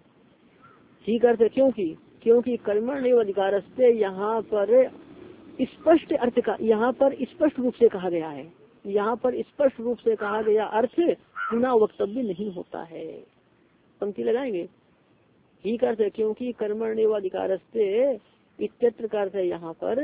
ठीक अर्थ, क्योंकि क्योंकि कर्मण एवाधिकारस्ते यहाँ पर स्पष्ट अर्थ का, यहाँ पर स्पष्ट रूप से कहा गया है, यहाँ पर स्पष्ट रूप से कहा गया अर्थ पुनः वक्तव्य नहीं होता है। पंक्ति लगाएंगे, ठीक अर्थ है, क्योंकि कर्मण्येवाधिकारस्ते इत्यत्र का अर्थ है यहाँ पर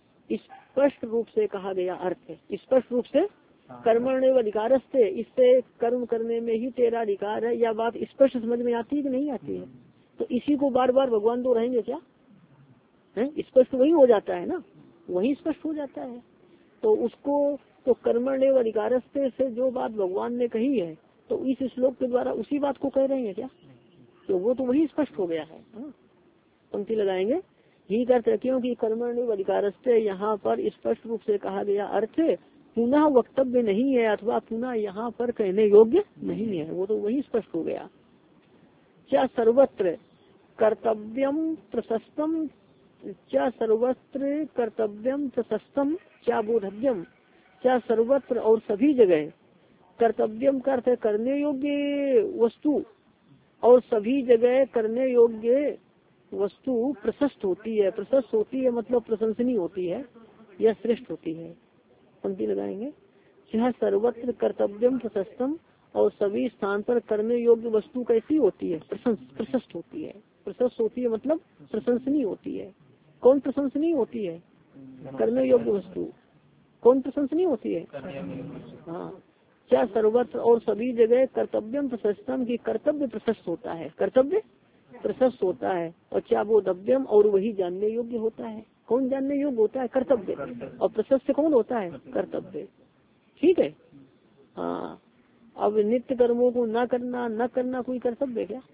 स्पष्ट रूप से कहा गया अर्थ, स्पष्ट रूप से कर्मण्येवाधिकारस्ते, इससे कर्म करने में ही तेरा अधिकार है, या बात स्पष्ट समझ में आती है कि नहीं आती है? तो इसी को बार बार भगवान दो रहेंगे क्या है? स्पष्ट वही हो जाता है ना, वही स्पष्ट हो जाता है। तो उसको तो कर्मण्येवाधिकारस्ते से जो बात भगवान ने कही है, तो इस श्लोक के द्वारा उसी बात को कह रहे हैं क्या? तो वो तो वही स्पष्ट हो गया है। पंक्ति लगाएंगे, ही अर्थ है, क्योंकि कर्मण्येवाधिकारस्ते यहाँ पर स्पष्ट रूप से कहा गया अर्थ पुनः वक्तव्य नहीं है, अथवा पुनः यहाँ पर कहने योग्य नहीं है, वो तो वही स्पष्ट हो गया। क्या सर्वत्र कर्तव्यम प्रशस्तम, क्या सर्वत्र कर्तव्यम प्रशस्तम, क्या बोधव्यम, क्या सर्वत्र और सभी जगह, कर्तव्यम का अर्थ है करने योग्य वस्तु, और सभी जगह करने योग्य वस्तु प्रशस्त होती है। प्रशस्त होती है मतलब प्रशंसनीय होती है या श्रेष्ठ होती है। पंक्ति लगाएंगे, चाहे सर्वत्र कर्तव्यम प्रशस्तम, और सभी स्थान पर करने योग्य वस्तु कैसी होती है? प्रशस्त होती है। प्रशस्त होती है मतलब प्रशंसनीय होती है। कौन प्रशंसनीय होती है? करने योग्य वस्तु। कौन प्रशंसनीय होती है? हाँ, क्या सर्वत्र और सभी जगह कर्तव्यम प्रशस्तम की कर्तव्य प्रशस्त होता है, कर्तव्य प्रशस्त होता है। और क्या बोधव्यम, और वही जानने योग्य होता है। कौन जानने योग्य होता है? कर्तव्य। और प्रशस्त कौन होता है? कर्तव्य। ठीक है। हाँ, अब नित्य कर्मों को न करना न करना कोई कर्तव्य क्या?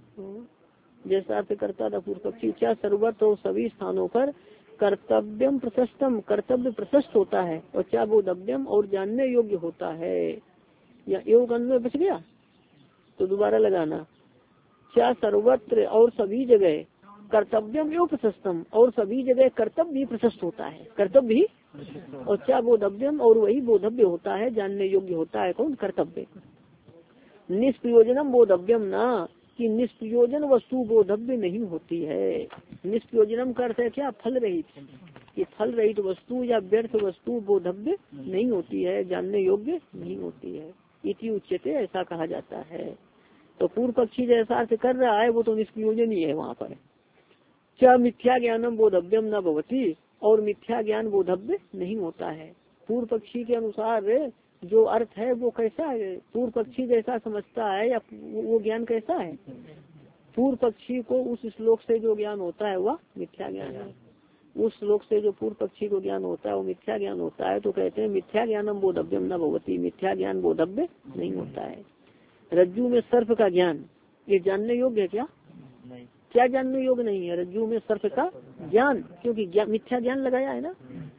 जैसा अर्थ करता था पूर्व पक्षी, क्या सर्वत्र और सभी स्थानों पर कर्तव्यम प्रशस्तम, कर्तव्य प्रशस्त होता है। और क्या बोधव्यम, और जानने योग्य होता है। या योग अन्वय बच गया तो दोबारा लगाना, क्या सर्वत्र और सभी जगह कर्तव्यम योग प्रशस्तम, और सभी जगह कर्तव्य भी प्रशस्त होता है, कर्तव्य भी। और क्या बोधव्यम, और वही बोधव्य होता है, जानने योग्य होता है। कौन? कर्तव्य। निष्प्रयोजनम बोधव्यम ना, कि निष्प्रयोजन वस्तु बोधव्य नहीं होती है। निष्प्रयोजनम का अर्थ है क्या? फल रहित, कि फल रहित वस्तु या व्यर्थ वस्तु बोधव्य नहीं होती है, जानने योग्य नहीं होती है। इति उच्यते, ऐसा कहा जाता है। तो पूर्व पक्षी जैसा अर्थ कर रहा है वो तो निष्प्रयोजन ही है वहाँ पर। क्या मिथ्या ज्ञानम बोधव्यम न भवती, और मिथ्या ज्ञान बोधव्य नहीं होता है। पूर्व पक्षी के अनुसार जो अर्थ है वो कैसा है? पूर्व पक्षी जैसा समझता है या वो ज्ञान कैसा है? पूर्व पक्षी को उस श्लोक से जो ज्ञान होता है वह मिथ्या ज्ञान है। उस श्लोक से जो पूर्व पक्षी को ज्ञान होता है वो मिथ्या ज्ञान होता है। तो कहते हैं मिथ्या ज्ञानम बोधव्यम न भवती, मिथ्या ज्ञान बोधव्य नहीं होता है। रज्जु में सर्प का ज्ञान ये जानने योग्य है क्या? नहीं। क्या जानने योग्य नहीं है? रज्जु में सर्प का ज्ञान, क्योंकि मिथ्या ज्ञान लगाया है ना।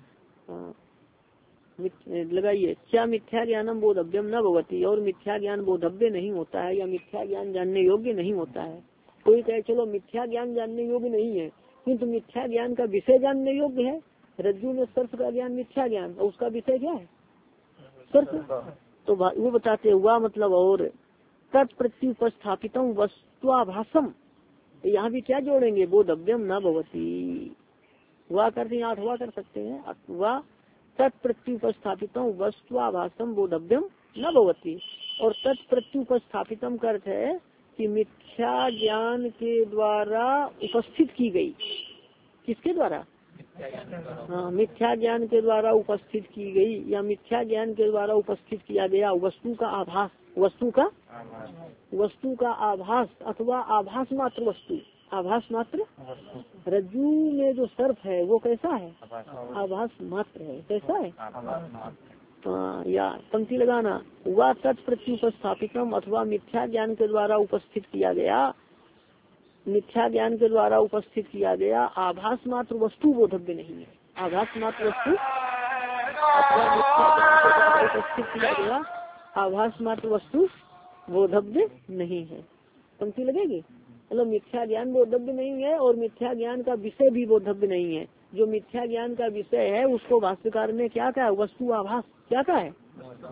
लगाइए, क्या मिथ्या ज्ञानम बोधव्यम न भवती, और मिथ्या ज्ञान बोधव्य नहीं होता है, या मिथ्या ज्ञान जानने योग्य नहीं होता है। कोई कहे चलो मिथ्या ज्ञान जानने योग्य नहीं है, किंतु मिथ्या ज्ञान का विषय जानने योग्य है। रज्जु में सर्प का ज्ञान मिथ्या ज्ञान, और उसका विषय क्या है? सर्प। तो वो बताते हुआ मतलब, और तत्प्रत्युपस्थापित वस्तुआभासम, यहाँ भी क्या जोड़ेंगे? बोधव्यम न भवती। वह करते हैं आठवा कर सकते हैं, वह तत्प्रत्युपस्थापित वस्तुआभासम बोधव्यम न भवती। और तत्प्रत्युपस्थापितम का अर्थ है कि मिथ्या ज्ञान के द्वारा उपस्थित की गई, किसके द्वारा? हाँ, मिथ्या ज्ञान के द्वारा उपस्थित की गई, या मिथ्या ज्ञान के द्वारा उपस्थित किया गया वस्तु का आभास, वस्तु का वस्तु का आभास, अथवा आभास मात्र वस्तु, आभास मात्र। रज्जु में जो सर्प है वो कैसा है? आभास मात्र है। कैसा है? आ, या पंक्ति लगाना, वह तत्प्रत्युपस्थापितम, अथवा मिथ्या ज्ञान के द्वारा उपस्थित किया गया, मिथ्या ज्ञान के द्वारा उपस्थित किया गया आभास मात्र वस्तु बोधव्य नहीं है। आभास मात्र वस्तु अथवा मिथ्या ज्ञान के द्वारा उपस्थित किया गया आभास मात्र वस्तु बोधव्य नहीं है। पंक्ति लगेगी, मतलब मिथ्या ज्ञान बोधव्य नहीं है, और मिथ्या ज्ञान का विषय भी बोधव्य नहीं है। जो मिथ्या ज्ञान का विषय है उसको भाष्यकार ने क्या कहा, वस्तु आभास क्या कहा है,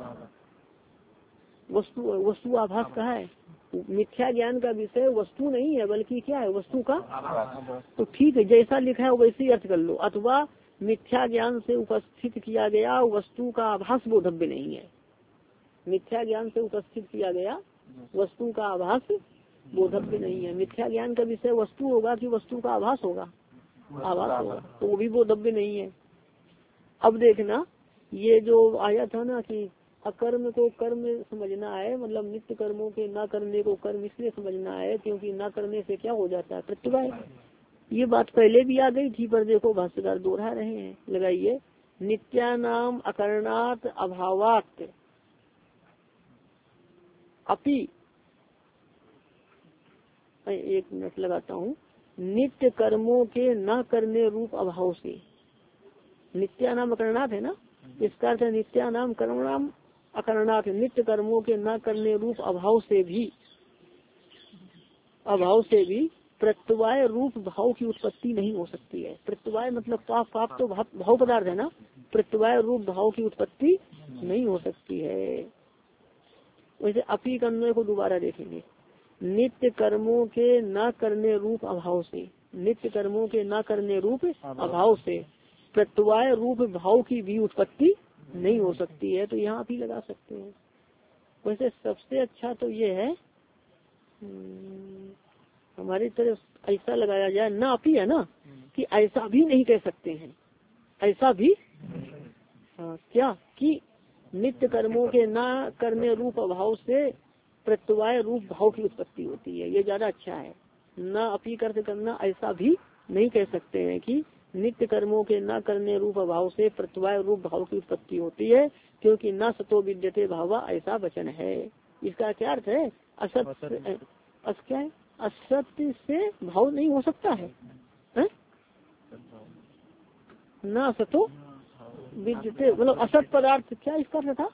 वस्तु वस्तु आभास कहा है। मिथ्या ज्ञान का विषय वस्तु नहीं है बल्कि क्या है, वस्तु का। तो ठीक है, जैसा लिखा है वैसे ही अर्थ कर लो। अथवा मिथ्या ज्ञान से उपस्थित किया गया वस्तु का आभास बोधव्य नहीं है। मिथ्या ज्ञान से उपस्थित किया गया वस्तु का आभास बोधव्य नहीं है। मिथ्या ज्ञान का विषय वस्तु होगा कि वस्तु का आभास होगा, आभास होगा, तो वो भी बोधव्य नहीं है। अब देखना, ये जो आया था ना कि अकर्म को कर्म समझना है, मतलब नित्य कर्मों के न करने को कर्म इसलिए समझना है क्योंकि न करने से क्या हो जाता है, प्रत्यवाय। ये बात पहले भी आ गई थी पर देखो भाष्यकार दोहरा रहे हैं, लगाइए। नित्यानाम अकरणात अभावात अपि, एक मिनट लगाता हूँ, नित्य कर्मों के न करने रूप अभाव से, नित्यानाम अकरणात है ना, इसका अर्थ नित्यानाम कर्मणाम अकरणात, नित्य कर्मों के न करने रूप अभाव से भी, अभाव से भी प्रत्यवाय रूप भाव की उत्पत्ति नहीं हो सकती है। प्रत्यवाय मतलब पाप, पाप तो भाव पदार्थ है ना, प्रत्यवाय रूप भाव की उत्पत्ति नहीं हो सकती है। वैसे अपी करने को दोबारा देखेंगे। नित्य कर्मों के न करने रूप अभाव से, नित्य कर्मों के न करने रूप अभाव से प्रत्यवाय रूप भाव की भी उत्पत्ति नहीं हो सकती है। तो यहाँ भी लगा सकते हैं। वैसे सबसे अच्छा तो ये है हमारी तरफ ऐसा लगाया जाए, ना अपी है ना, कि ऐसा भी नहीं कह सकते हैं, ऐसा भी हाँ, क्या कि नित्य कर्मों के ना करने रूप अभाव से प्रत्यवाय रूप भाव की उत्पत्ति होती है। ये ज्यादा अच्छा है। ना अपी कर्त करना, ऐसा भी नहीं कह सकते हैं कि नित्य कर्मों के न करने रूप अभाव से प्रत्यवाय रूप भाव की उत्पत्ति होती है, क्योंकि न सतो विद्यते भावा ऐसा वचन है। इसका क्या अर्थ है, असत्य अस क्या है, असत्य से भाव नहीं हो सकता है, है? न सतो विद्यते मतलब असत पदार्थ, क्या इसका अर्थ था,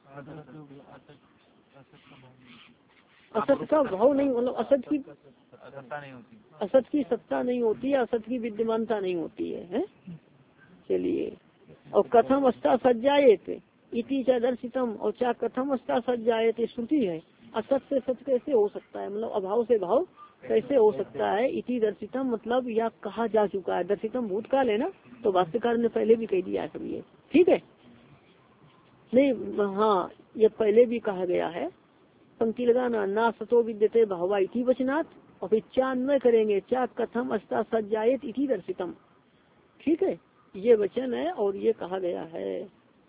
असत का भाव नहीं, मतलब असत की असत की सत्ता नहीं होती है, असत की विद्यमानता नहीं होती है, है? चलिए, और कथम अस्ता सज्जायत इति च दर्शितम, और क्या कथम अस्ता सज्जायत श्रुति है। असत से सत्य कैसे हो सकता है, मतलब अभाव से भाव कैसे हो सकता है। इति दर्शितम मतलब यह कहा जा चुका है, दर्शितम भूतकाल है ना, तो भाष्यकार ने पहले भी कह दिया है सब ये, ठीक है। नहीं हाँ, ये पहले भी कहा गया है। पंक्ति लगाना, ना सतो विद्यते भावा इति वचनात्, और फिर चा अन्वय करेंगे, क्या कथम अस्ता सज्जायत इति दर्शितम, ठीक है। ये वचन है और ये कहा गया है,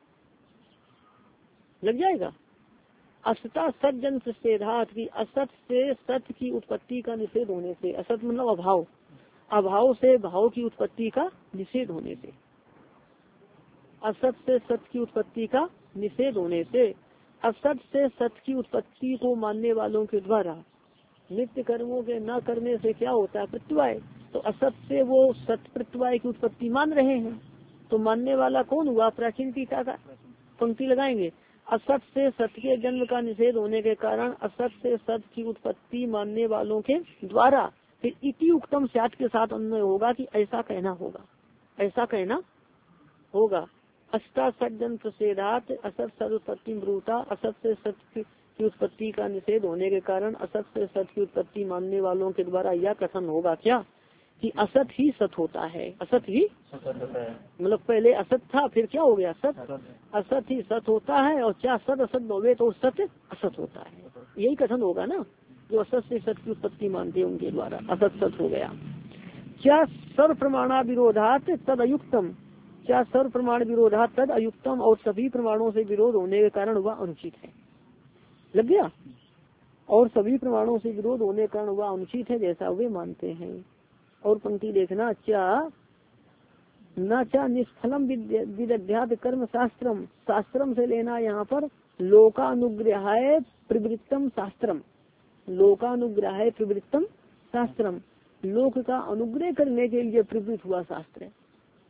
लग जाएगा। असता सज्जन निषेधात की, असत से सत्य की उत्पत्ति का निषेध होने से, असत मतलब अभाव, अभाव से भाव की उत्पत्ति का निषेध होने से, असत से सत्य की उत्पत्ति का निषेध होने से, असत से सत्य की उत्पत्ति को मानने वालों के द्वारा नित्य कर्मों के न करने से क्या होता है, प्रत्यवाय। तो असत से वो सत्य प्रत्यवाय की उत्पत्ति मान रहे हैं, तो मानने वाला कौन हुआ, प्राचीन टीका का। पंक्ति लगाएंगे, असत से सत्य के जन्म का निषेध होने के कारण असत से सत्य की उत्पत्ति मानने वालों के द्वारा, फिर इति उक्तम स्यात् के साथ अन्वय होगा कि ऐसा कहना होगा, ऐसा कहना होगा। अस्ता सज्जन प्रसेदात असत सद उत्पत्ति ब्रूता, असत से सत्य की उत्पत्ति का निषेध होने के कारण असत से सत्य की उत्पत्ति मानने वालों के द्वारा यह कथन होगा क्या, कि असत ही सत होता है, असत ही मतलब पहले असत था फिर क्या हो गया सत, असत ही सत होता है, और क्या सत असत होवे तो सत्य असत होता है, यही कथन होगा ना। जो असत से सत्य की उत्पत्ति मानते हैं उनके द्वारा असत सत हो गया। क्या सर्व प्रमाणा विरोधात तद अयुक्तम, क्या सर्व प्रमाण विरोधात तद अयुक्तम, और सभी प्रमाणों से विरोध होने के कारण वह अनुचित है, लग गया। और सभी प्रमाणों से विरोध होने के कारण वह अनुचित है जैसा वे मानते हैं। और पंक्ति देखना, चा न चा निष्फलम विदध्यात कर्म शास्त्रम, शास्त्रम से लेना यहाँ पर लोकानुग्रहाय प्रवृत्तम शास्त्रम, लोकानुग्रहाय प्रवृत्तम शास्त्रम, लोक का अनुग्रह करने के लिए प्रवृत्त हुआ शास्त्र है।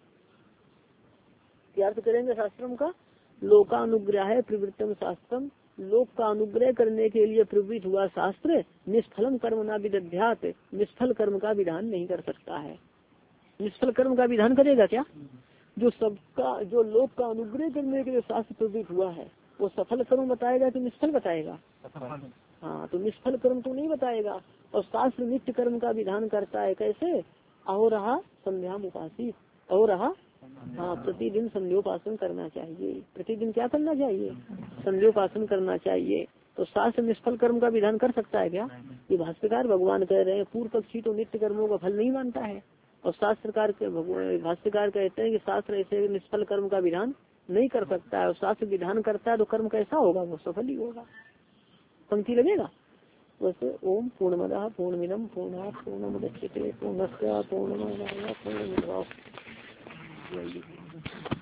क्या अर्थ करेंगे शास्त्रम का, लोकानुग्रहाय प्रवृत्तम शास्त्रम, लोक का अनुग्रह करने के लिए प्रवृत्त हुआ शास्त्र निष्फलम कर्म ना विदध्यात, निष्फल कर्म का विधान नहीं कर सकता है। निष्फल कर्म का विधान करेगा क्या? जो सबका जो लोक का अनुग्रह करने के लिए शास्त्र प्रवृत्त हुआ है वो सफल कर्म बताएगा कि निष्फल बताएगा? हाँ, तो निष्फल कर्म तो नहीं बताएगा। और शास्त्र नित्य कर्म का विधान करता है, कैसे? अहो रहा संध्या उपासित, अहो रहा, हाँ, प्रतिदिन संध्योपासन करना चाहिए। प्रतिदिन क्या करना चाहिए? संध्योपासन करना चाहिए। तो शास्त्र निष्फल कर्म का विधान कर सकता है क्या? ये भाष्यकार भगवान कह रहे हैं। पूर्व पक्षी तो नित्य कर्मों का फल नहीं मानता है, और शास्त्रकार के भाष्यकार कहते हैं कि शास्त्र ऐसे निष्फल कर्म का विधान नहीं कर सकता है, और शास्त्र विधान करता है तो कर्म कैसा होगा? वो सफल ही होगा। पंक्ति लगेगा वैसे। ओम पूर्णमदा पूर्णमिदम पूर्णात् पूर्णमुदच्यते पूर्णस्य पूर्णमादाय पूर्णमेवावशिष्यते।